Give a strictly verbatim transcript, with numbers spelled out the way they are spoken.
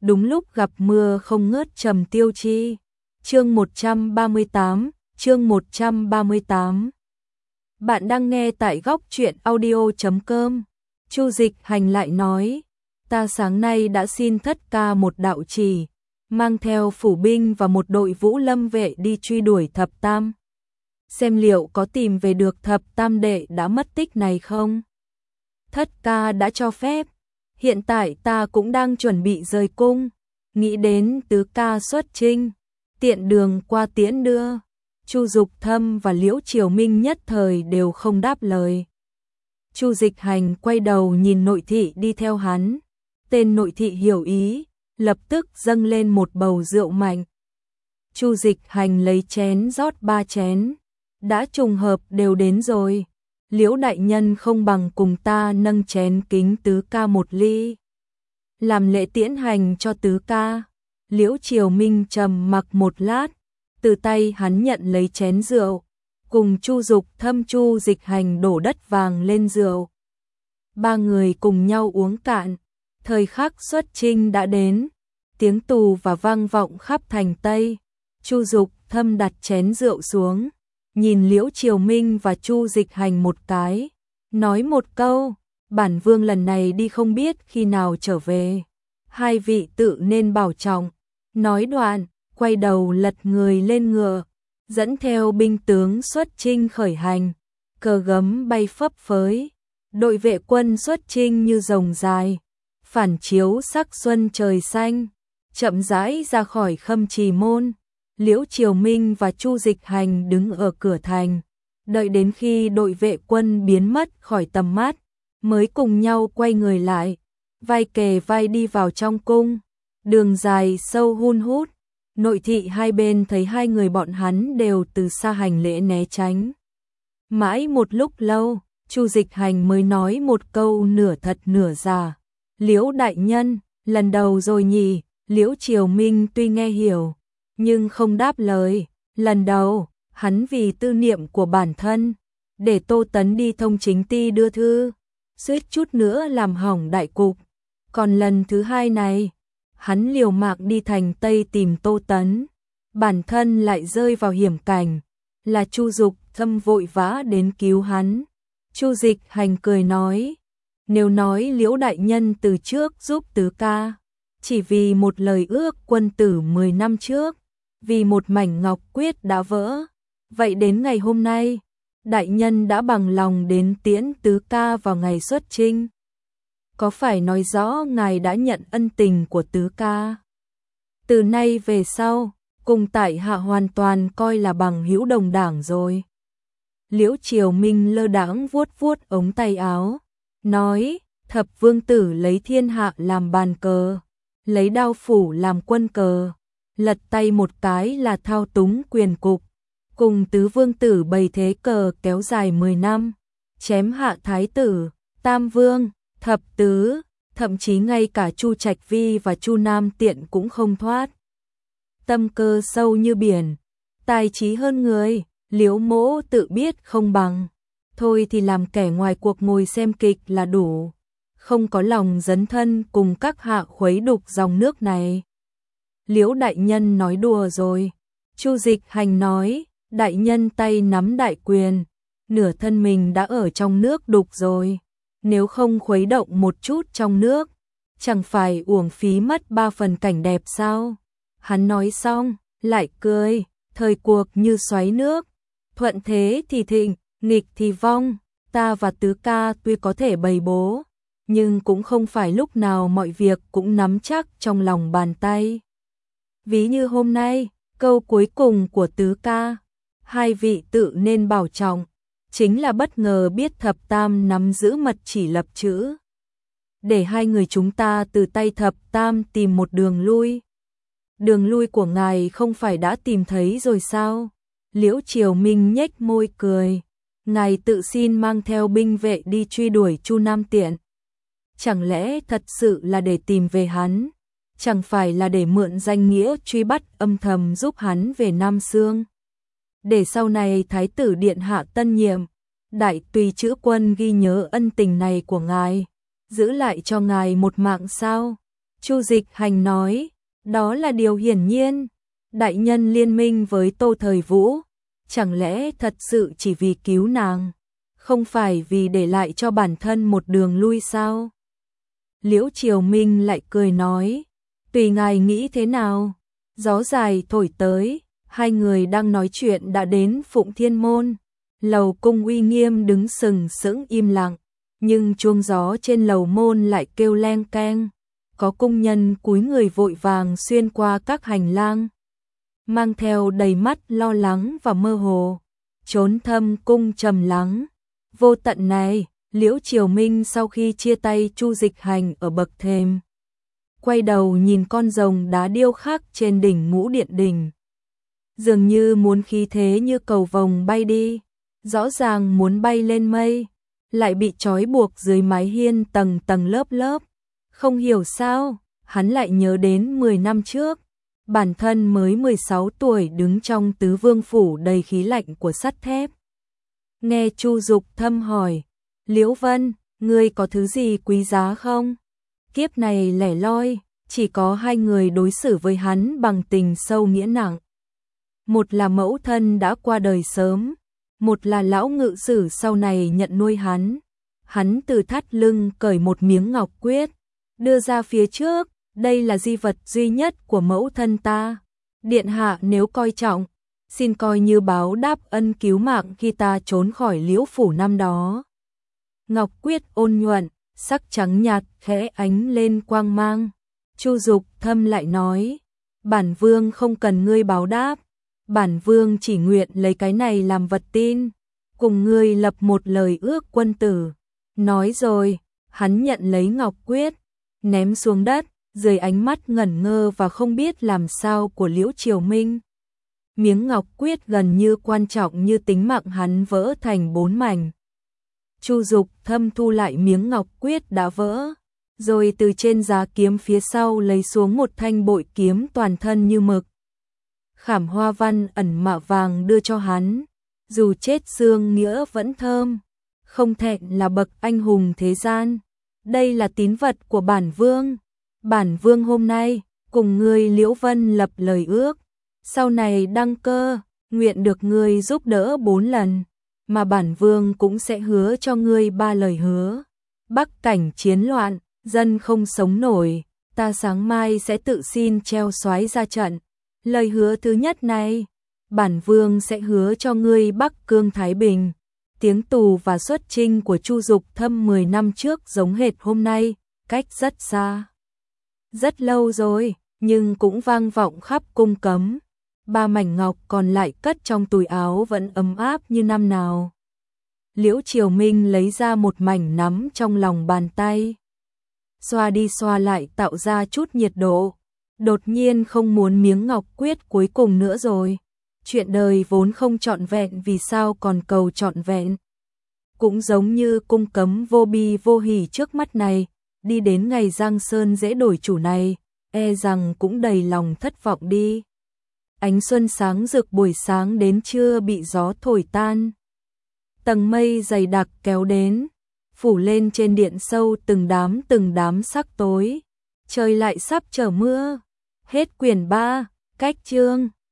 đúng lúc gặp mưa không ngớt trầm tiêu chi. Chương một trăm ba mươi tám, chương một trăm ba mươi tám. Bạn đang nghe tại góc truyện audio chấm com. Chu Dịch Hành lại nói, ta sáng nay đã xin thất ca một đạo chỉ, mang theo phủ binh và một đội vũ lâm vệ đi truy đuổi thập tam. Xem liệu có tìm về được thập tam đệ đã mất tích này không? Thất ca đã cho phép. Hiện tại ta cũng đang chuẩn bị rời cung, nghĩ đến tứ ca xuất chinh, tiện đường qua tiễn đưa. Chu Dục Thâm và Liễu Triều Minh nhất thời đều không đáp lời. Chu Dịch Hành quay đầu nhìn nội thị đi theo hắn. Tên nội thị hiểu ý, lập tức dâng lên một bầu rượu mạnh. Chu Dịch Hành lấy chén rót ba chén. Đã trùng hợp đều đến rồi. Liễu đại nhân không bằng cùng ta nâng chén kính tứ ca một ly, làm lễ tiễn hành cho tứ ca. Liễu Triều Minh trầm mặc một lát, từ tay hắn nhận lấy chén rượu, cùng Chu Dục Thâm Chu Dịch Hành đổ đất vàng lên rượu. Ba người cùng nhau uống cạn. Thời khắc xuất chinh đã đến, tiếng tù và vang vọng khắp thành Tây. Chu Dục Thâm đặt chén rượu xuống, nhìn Liễu Triều Minh và Chu Dịch Hành một cái, nói một câu, bản vương lần này đi không biết khi nào trở về, hai vị tự nên bảo trọng. Nói đoạn, quay đầu lật người lên ngựa, dẫn theo binh tướng xuất chinh khởi hành. Cờ gấm bay phấp phới, đội vệ quân xuất chinh như rồng dài, phản chiếu sắc xuân trời xanh, chậm rãi ra khỏi Khâm Trì môn. Liễu Triều Minh và Chu Dịch Hành đứng ở cửa thành, đợi đến khi đội vệ quân biến mất khỏi tầm mắt, mới cùng nhau quay người lại, vai kề vai đi vào trong cung. Đường dài sâu hun hút, nội thị hai bên thấy hai người bọn hắn đều từ xa hành lễ né tránh. Mãi một lúc lâu, Chu Dịch Hành mới nói một câu nửa thật nửa giả. Liễu đại nhân, lần đầu rồi nhỉ? Liễu Triều Minh tuy nghe hiểu, nhưng không đáp lời. Lần đầu, hắn vì tư niệm của bản thân, để Tô Tấn đi thông chính ti đưa thư, suýt chút nữa làm hỏng đại cục. Còn lần thứ hai này, hắn liều mạng đi thành Tây tìm Tô Tấn, bản thân lại rơi vào hiểm cảnh, là Chu Dục Thâm vội vã đến cứu hắn. Chu Dịch Hành cười nói, nếu nói Liễu đại nhân từ trước giúp tứ ca, chỉ vì một lời ước quân tử mười năm trước, vì một mảnh ngọc quyết đã vỡ, vậy đến ngày hôm nay, đại nhân đã bằng lòng đến tiễn tứ ca vào ngày xuất chinh. Có phải nói rõ ngài đã nhận ân tình của tứ ca? Từ nay về sau, cùng tại hạ hoàn toàn coi là bằng hữu đồng đảng rồi. Liễu Triều Minh lơ đãng vuốt vuốt ống tay áo, nói, thập vương tử lấy thiên hạ làm bàn cờ, lấy đao phủ làm quân cờ, lật tay một cái là thao túng quyền cục, cùng tứ vương tử bày thế cờ kéo dài mười năm, chém hạ thái tử, tam vương, thập tứ, thậm chí ngay cả Chu Trạch Vi và Chu Nam Tiện cũng không thoát. Tâm cơ sâu như biển, tài trí hơn người, Liễu mỗ tự biết không bằng, thôi thì làm kẻ ngoài cuộc ngồi xem kịch là đủ, không có lòng dấn thân cùng các hạ khuấy đục dòng nước này. Liễu đại nhân nói đùa rồi. Chu Dịch Hành nói, đại nhân tay nắm đại quyền, nửa thân mình đã ở trong nước đục rồi, nếu không khuấy động một chút trong nước, chẳng phải uổng phí mất ba phần cảnh đẹp sao? Hắn nói xong, lại cười, thời cuộc như xoáy nước, thuận thế thì thịnh, nghịch thì vong, ta và tứ ca tuy có thể bày bố, nhưng cũng không phải lúc nào mọi việc cũng nắm chắc trong lòng bàn tay. Ví như hôm nay, câu cuối cùng của tứ ca, hai vị tự nên bảo trọng, chính là bất ngờ biết thập tam nắm giữ mật chỉ lập chữ, để hai người chúng ta từ tay thập tam tìm một đường lui. Đường lui của ngài không phải đã tìm thấy rồi sao? Liễu Triều Minh nhếch môi cười, ngài tự xin mang theo binh vệ đi truy đuổi Chu Nam Tiện, chẳng lẽ thật sự là để tìm về hắn? Chẳng phải là để mượn danh nghĩa truy bắt âm thầm giúp hắn về Nam Xương, để sau này thái tử điện hạ tân nhiệm, đại tùy chữ quân ghi nhớ ân tình này của ngài, giữ lại cho ngài một mạng sao? Chu Dịch Hành nói, đó là điều hiển nhiên. Đại nhân liên minh với Tô Thời Vũ, chẳng lẽ thật sự chỉ vì cứu nàng, không phải vì để lại cho bản thân một đường lui sao? Liễu Triều Minh lại cười nói, tùy ngài nghĩ thế nào. Gió dài thổi tới, hai người đang nói chuyện đã đến Phụng Thiên Môn. Lầu cung uy nghiêm đứng sừng sững im lặng, nhưng chuông gió trên lầu môn lại kêu leng keng. Có cung nhân cúi người vội vàng xuyên qua các hành lang, mang theo đầy mắt lo lắng và mơ hồ. Trốn thâm cung trầm lắng, vô tận này. Liễu Triều Minh sau khi chia tay Chu Dịch Hành ở bậc thềm, quay đầu nhìn con rồng đá điêu khắc trên đỉnh ngũ điện đình. Dường như muốn khí thế như cầu vồng bay đi, rõ ràng muốn bay lên mây, lại bị trói buộc dưới mái hiên tầng tầng lớp lớp. Không hiểu sao, hắn lại nhớ đến mười năm trước, bản thân mới mười sáu tuổi đứng trong tứ vương phủ đầy khí lạnh của sắt thép. Nghe Chu Dục Thâm hỏi, Liễu Vân, ngươi có thứ gì quý giá không? Kiếp này lẻ loi, chỉ có hai người đối xử với hắn bằng tình sâu nghĩa nặng. Một là mẫu thân đã qua đời sớm, một là lão ngự sử sau này nhận nuôi hắn. Hắn từ thắt lưng cởi một miếng ngọc quyết, đưa ra phía trước, đây là di vật duy nhất của mẫu thân ta. Điện hạ nếu coi trọng, xin coi như báo đáp ân cứu mạng khi ta trốn khỏi Liễu phủ năm đó. Ngọc quyết ôn nhuận, sắc trắng nhạt khẽ ánh lên quang mang. Chu Dục Thâm lại nói, bản vương không cần ngươi báo đáp, bản vương chỉ nguyện lấy cái này làm vật tin, cùng ngươi lập một lời ước quân tử. Nói rồi, hắn nhận lấy ngọc quyết, ném xuống đất, dưới ánh mắt ngẩn ngơ và không biết làm sao của Liễu Triều Minh. Miếng ngọc quyết gần như quan trọng như tính mạng hắn vỡ thành bốn mảnh. Chu Dục Thâm thu lại miếng ngọc quyết đã vỡ, rồi từ trên giá kiếm phía sau lấy xuống một thanh bội kiếm toàn thân như mực, khảm hoa văn ẩn mạ vàng đưa cho hắn. Dù chết xương nghĩa vẫn thơm, không thẹn là bậc anh hùng thế gian. Đây là tín vật của bản vương. Bản vương hôm nay cùng ngươi Liễu Vân lập lời ước, sau này đăng cơ, nguyện được ngươi giúp đỡ bốn lần, mà bản vương cũng sẽ hứa cho ngươi ba lời hứa. Bắc cảnh chiến loạn, dân không sống nổi, ta sáng mai sẽ tự xin treo soái ra trận. Lời hứa thứ nhất này, bản vương sẽ hứa cho ngươi Bắc Cương Thái Bình. Tiếng tù và xuất chinh của Chu Dục Thâm mười năm trước giống hệt hôm nay, cách rất xa. Rất lâu rồi, nhưng cũng vang vọng khắp cung cấm. Ba mảnh ngọc còn lại cất trong túi áo vẫn ấm áp như năm nào. Liễu Triều Minh lấy ra một mảnh nắm trong lòng bàn tay, xoa đi xoa lại tạo ra chút nhiệt độ. Đột nhiên không muốn miếng ngọc quyết cuối cùng nữa rồi. Chuyện đời vốn không trọn vẹn, vì sao còn cầu trọn vẹn. Cũng giống như cung cấm vô bi vô hỉ trước mắt này, đi đến ngày Giang Sơn dễ đổi chủ này, e rằng cũng đầy lòng thất vọng đi. Ánh xuân sáng rực buổi sáng đến trưa bị gió thổi tan. Tầng mây dày đặc kéo đến, phủ lên trên điện sâu từng đám từng đám sắc tối. Trời lại sắp trở mưa. Hết quyển ba, cách chương.